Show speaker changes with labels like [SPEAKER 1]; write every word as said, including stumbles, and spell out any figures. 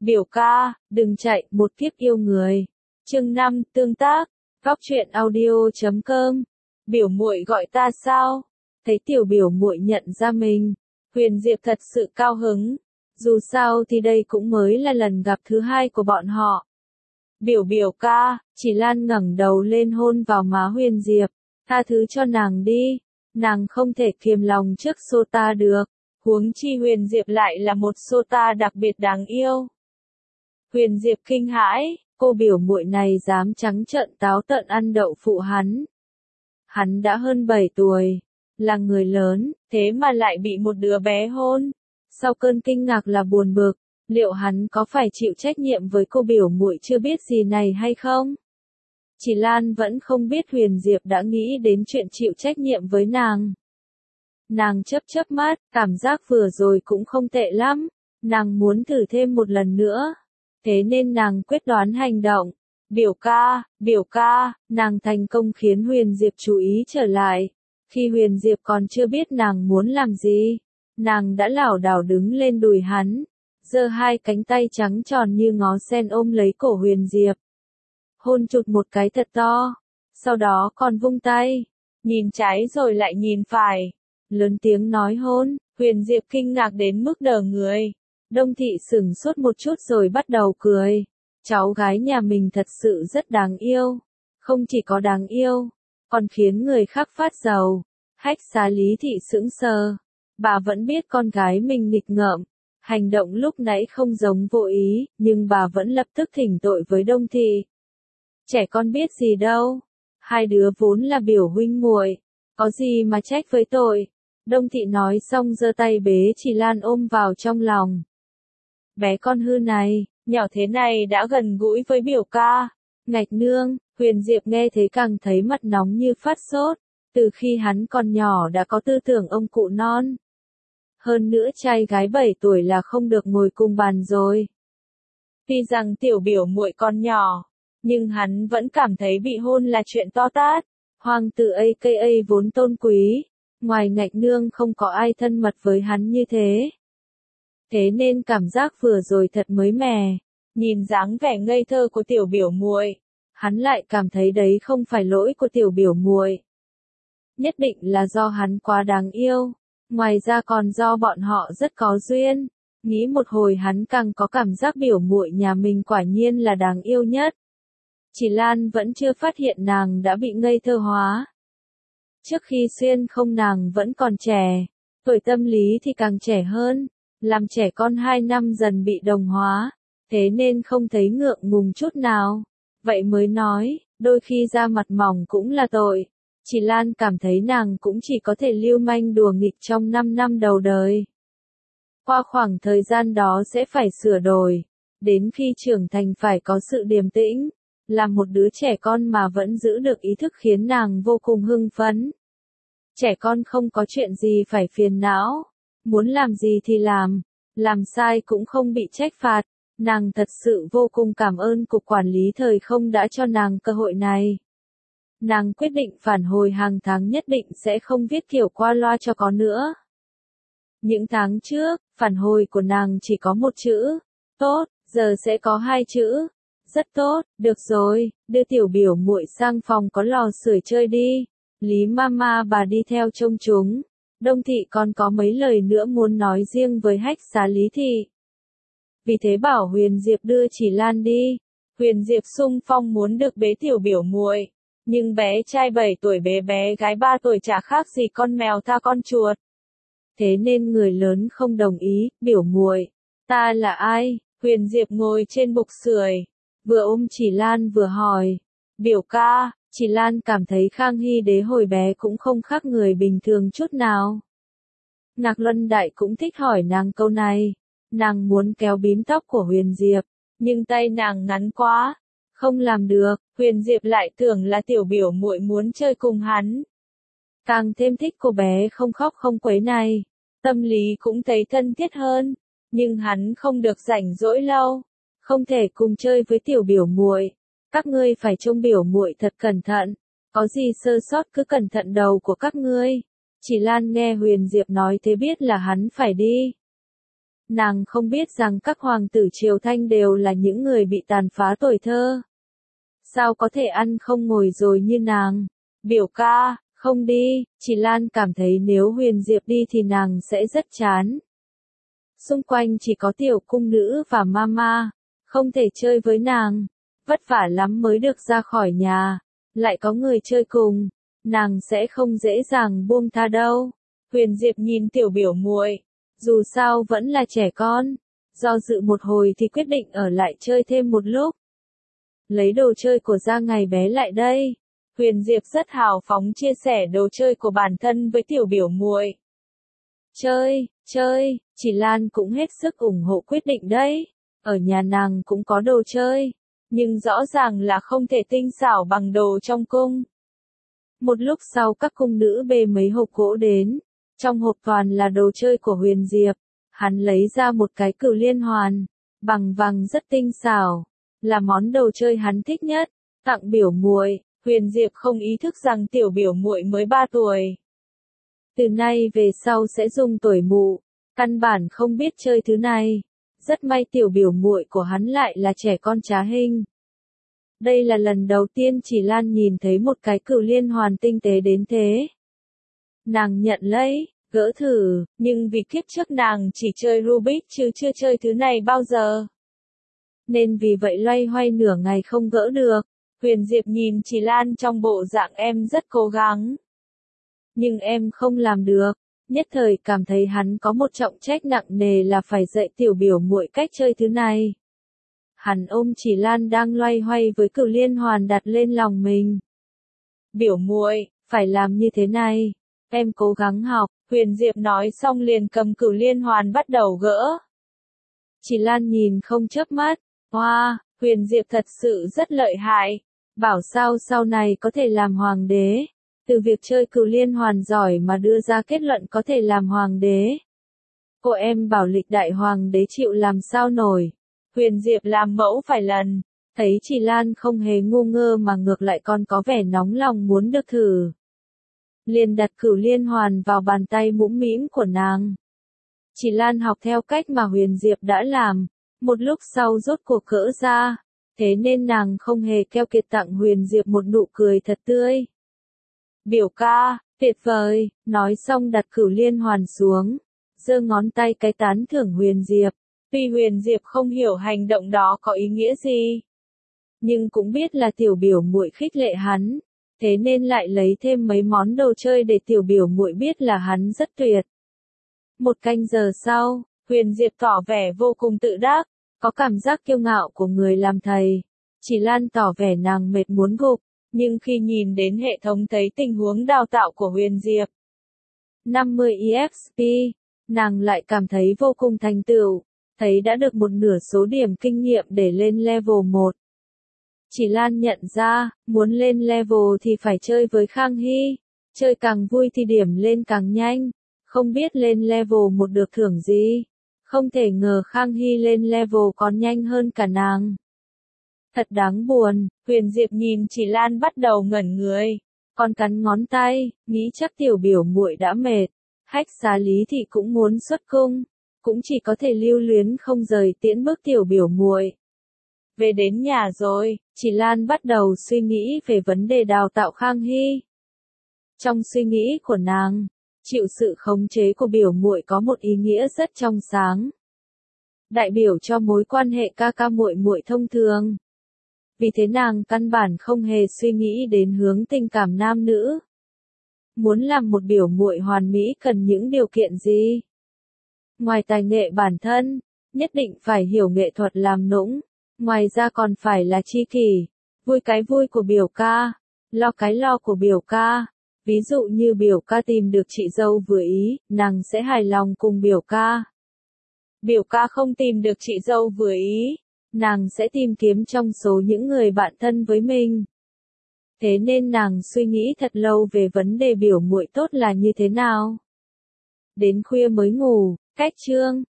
[SPEAKER 1] Biểu ca, đừng chạy, một kiếp yêu người. Chương năm, tương tác, góc truyện audio chấm com. Biểu muội gọi ta sao? Thấy tiểu biểu muội nhận ra mình, Huyền Diệp thật sự cao hứng. Dù sao thì đây cũng mới là lần gặp thứ hai của bọn họ. Biểu biểu ca, Chỉ Lan ngẩng đầu lên hôn vào má Huyền Diệp. Tha thứ cho nàng đi, nàng không thể kiềm lòng trước Sota được. Huống chi Huyền Diệp lại là một Sota đặc biệt đáng yêu. Huyền Diệp kinh hãi, cô biểu muội này dám trắng trợn táo tợn ăn đậu phụ hắn. Hắn đã hơn bảy tuổi, là người lớn, thế mà lại bị một đứa bé hôn. Sau cơn kinh ngạc là buồn bực, liệu hắn có phải chịu trách nhiệm với cô biểu muội chưa biết gì này hay không? Chỉ Lan vẫn không biết Huyền Diệp đã nghĩ đến chuyện chịu trách nhiệm với nàng. Nàng chớp chớp mắt, cảm giác vừa rồi cũng không tệ lắm, nàng muốn thử thêm một lần nữa. Thế nên nàng quyết đoán hành động. Biểu ca, biểu ca, nàng thành công khiến Huyền Diệp chú ý trở lại. Khi Huyền Diệp còn chưa biết nàng muốn làm gì, nàng đã lảo đảo đứng lên đùi hắn, giơ hai cánh tay trắng tròn như ngó sen ôm lấy cổ Huyền Diệp. Hôn chụt một cái thật to, sau đó còn vung tay, nhìn trái rồi lại nhìn phải, lớn tiếng nói hôn. Huyền Diệp kinh ngạc đến mức đờ người. Đông Thị sửng sốt một chút rồi bắt đầu cười. Cháu gái nhà mình thật sự rất đáng yêu. Không chỉ có đáng yêu, còn khiến người khác phát giàu. Hách Xá Lý Thị sững sờ. Bà vẫn biết con gái mình nghịch ngợm. Hành động lúc nãy không giống vô ý, nhưng bà vẫn lập tức thỉnh tội với Đông Thị. Trẻ con biết gì đâu. Hai đứa vốn là biểu huynh muội, có gì mà trách với tội. Đông Thị nói xong giơ tay bế Chỉ Lan ôm vào trong lòng. Bé con hư này, nhỏ thế này đã gần gũi với biểu ca. Ngạch nương, Huyền Diệp nghe thế càng thấy mặt nóng như phát sốt. Từ khi hắn còn nhỏ đã có tư tưởng ông cụ non. Hơn nữa trai gái bảy tuổi là không được ngồi cùng bàn rồi. Tuy rằng tiểu biểu muội còn nhỏ, nhưng hắn vẫn cảm thấy bị hôn là chuyện to tát. Hoàng tử a ca a vốn tôn quý, ngoài ngạch nương không có ai thân mật với hắn như thế. Thế nên cảm giác vừa rồi thật mới mẻ. Nhìn dáng vẻ ngây thơ của tiểu biểu muội, hắn lại cảm thấy đấy không phải lỗi của tiểu biểu muội. Nhất định là do hắn quá đáng yêu, ngoài ra còn do bọn họ rất có duyên. Nghĩ một hồi hắn càng có cảm giác biểu muội nhà mình quả nhiên là đáng yêu nhất. Chỉ Lan vẫn chưa phát hiện nàng đã bị ngây thơ hóa. Trước khi xuyên không nàng vẫn còn trẻ, tuổi tâm lý thì càng trẻ hơn. Làm trẻ con hai năm dần bị đồng hóa, thế nên không thấy ngượng ngùng chút nào. Vậy mới nói, đôi khi da mặt mỏng cũng là tội. Chỉ Lan cảm thấy nàng cũng chỉ có thể lưu manh đùa nghịch trong năm năm đầu đời. Qua khoảng thời gian đó sẽ phải sửa đổi, đến khi trưởng thành phải có sự điềm tĩnh. Làm một đứa trẻ con mà vẫn giữ được ý thức khiến nàng vô cùng hưng phấn. Trẻ con không có chuyện gì phải phiền não. Muốn làm gì thì làm, làm sai cũng không bị trách phạt. Nàng thật sự vô cùng cảm ơn Cục Quản lý Thời không đã cho nàng cơ hội này. Nàng quyết định phản hồi hàng tháng nhất định sẽ không viết kiểu qua loa cho có nữa. Những tháng trước, phản hồi của nàng chỉ có một chữ, tốt, giờ sẽ có hai chữ, rất tốt, được rồi, đưa tiểu biểu muội sang phòng có lò sưởi chơi đi. Lý Mama bà đi theo trông chúng. Đông Thị còn có mấy lời nữa muốn nói riêng với Hách Xá Lý Thị. Vì thế bảo Huyền Diệp đưa Chỉ Lan đi. Huyền Diệp xung phong muốn được bế tiểu biểu muội, nhưng bé trai bảy tuổi bế bé gái ba tuổi chả khác gì con mèo tha con chuột. Thế nên người lớn không đồng ý. Biểu muội, ta là ai? Huyền Diệp ngồi trên bục sưởi, vừa ôm Chỉ Lan vừa hỏi. Biểu ca. Chỉ Lan cảm thấy Khang Hy Đế hồi bé cũng không khác người bình thường chút nào. Ngạc Luân Đại cũng thích hỏi nàng câu này. Nàng muốn kéo bím tóc của Huyền Diệp, nhưng tay nàng ngắn quá, không làm được. Huyền Diệp lại tưởng là tiểu biểu muội muốn chơi cùng hắn. Càng thêm thích cô bé không khóc không quấy này. Tâm lý cũng thấy thân thiết hơn, nhưng hắn không được rảnh rỗi lâu, không thể cùng chơi với tiểu biểu muội. Các ngươi phải trông biểu muội thật cẩn thận, có gì sơ sót cứ cẩn thận đầu của các ngươi. Chỉ Lan nghe Huyền Diệp nói thế biết là hắn phải đi. Nàng không biết rằng các hoàng tử Triều Thanh đều là những người bị tàn phá tuổi thơ. Sao có thể ăn không ngồi rồi như nàng? Biểu ca, không đi, chị Lan cảm thấy nếu Huyền Diệp đi thì nàng sẽ rất chán. Xung quanh chỉ có tiểu cung nữ và mama, không thể chơi với nàng, vất vả lắm mới được ra khỏi nhà, lại có người chơi cùng, nàng sẽ không dễ dàng buông tha đâu. Huyền Diệp nhìn tiểu biểu muội, dù sao vẫn là trẻ con, do dự một hồi thì quyết định ở lại chơi thêm một lúc. Lấy đồ chơi của Gia ngày bé lại đây. Huyền Diệp rất hào phóng chia sẻ đồ chơi của bản thân với tiểu biểu muội. Chơi, chơi, chị Lan cũng hết sức ủng hộ quyết định đấy. Ở nhà nàng cũng có đồ chơi, nhưng rõ ràng là không thể tinh xảo bằng đồ trong cung. Một lúc sau các cung nữ bê mấy hộp gỗ đến, trong hộp toàn là đồ chơi của Huyền Diệp. Hắn lấy ra một cái cửu liên hoàn, bằng vàng rất tinh xảo, là món đồ chơi hắn thích nhất, tặng biểu muội. Huyền Diệp không ý thức rằng tiểu biểu muội mới ba tuổi. Từ nay về sau sẽ dùng tuổi mụ, căn bản không biết chơi thứ này. Rất may tiểu biểu muội của hắn lại là trẻ con trá hình. Đây là lần đầu tiên chỉ Lan nhìn thấy một cái cửu liên hoàn tinh tế đến thế. Nàng nhận lấy, gỡ thử, nhưng vì kiếp trước nàng chỉ chơi Rubik chứ chưa chơi thứ này bao giờ. Nên vì vậy loay hoay nửa ngày không gỡ được. Huyền Diệp nhìn Chỉ Lan trong bộ dạng em rất cố gắng. Nhưng em không làm được, nhất thời cảm thấy hắn có một trọng trách nặng nề là phải dạy tiểu biểu muội cách chơi thứ này. Hắn ôm Chỉ Lan đang loay hoay với cửu liên hoàn đặt lên lòng mình. Biểu muội, phải làm như thế này, em cố gắng học. Huyền Diệp nói xong liền cầm cửu liên hoàn bắt đầu gỡ. Chỉ Lan nhìn không chớp mắt, hoa, wow, Huyền Diệp thật sự rất lợi hại. Bảo sao sau này có thể làm hoàng đế. Từ việc chơi cửu liên hoàn giỏi mà đưa ra kết luận có thể làm hoàng đế. Cô em bảo lịch đại hoàng đế chịu làm sao nổi. Huyền Diệp làm mẫu phải lần. Thấy Chỉ Lan không hề ngu ngơ mà ngược lại còn có vẻ nóng lòng muốn được thử. Liền đặt cửu liên hoàn vào bàn tay mũm mĩm của nàng. Chỉ Lan học theo cách mà Huyền Diệp đã làm. Một lúc sau rốt cuộc cỡ ra. Thế nên nàng không hề keo kiệt tặng Huyền Diệp một nụ cười thật tươi. Biểu ca, tuyệt vời, nói xong đặt cửu liên hoàn xuống, giơ ngón tay cái tán thưởng Huyền Diệp. Tuy Huyền Diệp không hiểu hành động đó có ý nghĩa gì, nhưng cũng biết là tiểu biểu muội khích lệ hắn, thế nên lại lấy thêm mấy món đồ chơi để tiểu biểu muội biết là hắn rất tuyệt. Một canh giờ sau, Huyền Diệp tỏ vẻ vô cùng tự đắc. Có cảm giác kiêu ngạo của người làm thầy. Chỉ Lan tỏ vẻ nàng mệt muốn gục, nhưng khi nhìn đến hệ thống thấy tình huống đào tạo của Huyền Diệp năm mươi e ích pê, nàng lại cảm thấy vô cùng thành tựu, thấy đã được một nửa số điểm kinh nghiệm để lên level một. Chỉ Lan nhận ra, muốn lên level thì phải chơi với Khang Hy, chơi càng vui thì điểm lên càng nhanh, không biết lên level một được thưởng gì. Không thể ngờ Khang Hy lên level còn nhanh hơn cả nàng. Thật đáng buồn, Huyền Diệp nhìn Chỉ Lan bắt đầu ngẩn người, còn cắn ngón tay, nghĩ chắc tiểu biểu muội đã mệt. Hách Xá Lý Thị cũng muốn xuất cung, cũng chỉ có thể lưu luyến không rời tiễn bước tiểu biểu muội. Về đến nhà rồi, Chỉ Lan bắt đầu suy nghĩ về vấn đề đào tạo Khang Hy. Trong suy nghĩ của nàng, chịu sự khống chế của biểu muội có một ý nghĩa rất trong sáng. Đại biểu cho mối quan hệ ca ca muội muội thông thường. Vì thế nàng căn bản không hề suy nghĩ đến hướng tình cảm nam nữ. Muốn làm một biểu muội hoàn mỹ cần những điều kiện gì? Ngoài tài nghệ bản thân, nhất định phải hiểu nghệ thuật làm nũng. Ngoài ra còn phải là tri kỷ, vui cái vui của biểu ca, lo cái lo của biểu ca. Ví dụ như biểu ca tìm được chị dâu vừa ý, nàng sẽ hài lòng cùng biểu ca. Biểu ca không tìm được chị dâu vừa ý, nàng sẽ tìm kiếm trong số những người bạn thân với mình. Thế nên nàng suy nghĩ thật lâu về vấn đề biểu muội tốt là như thế nào. Đến khuya mới ngủ, cách chương.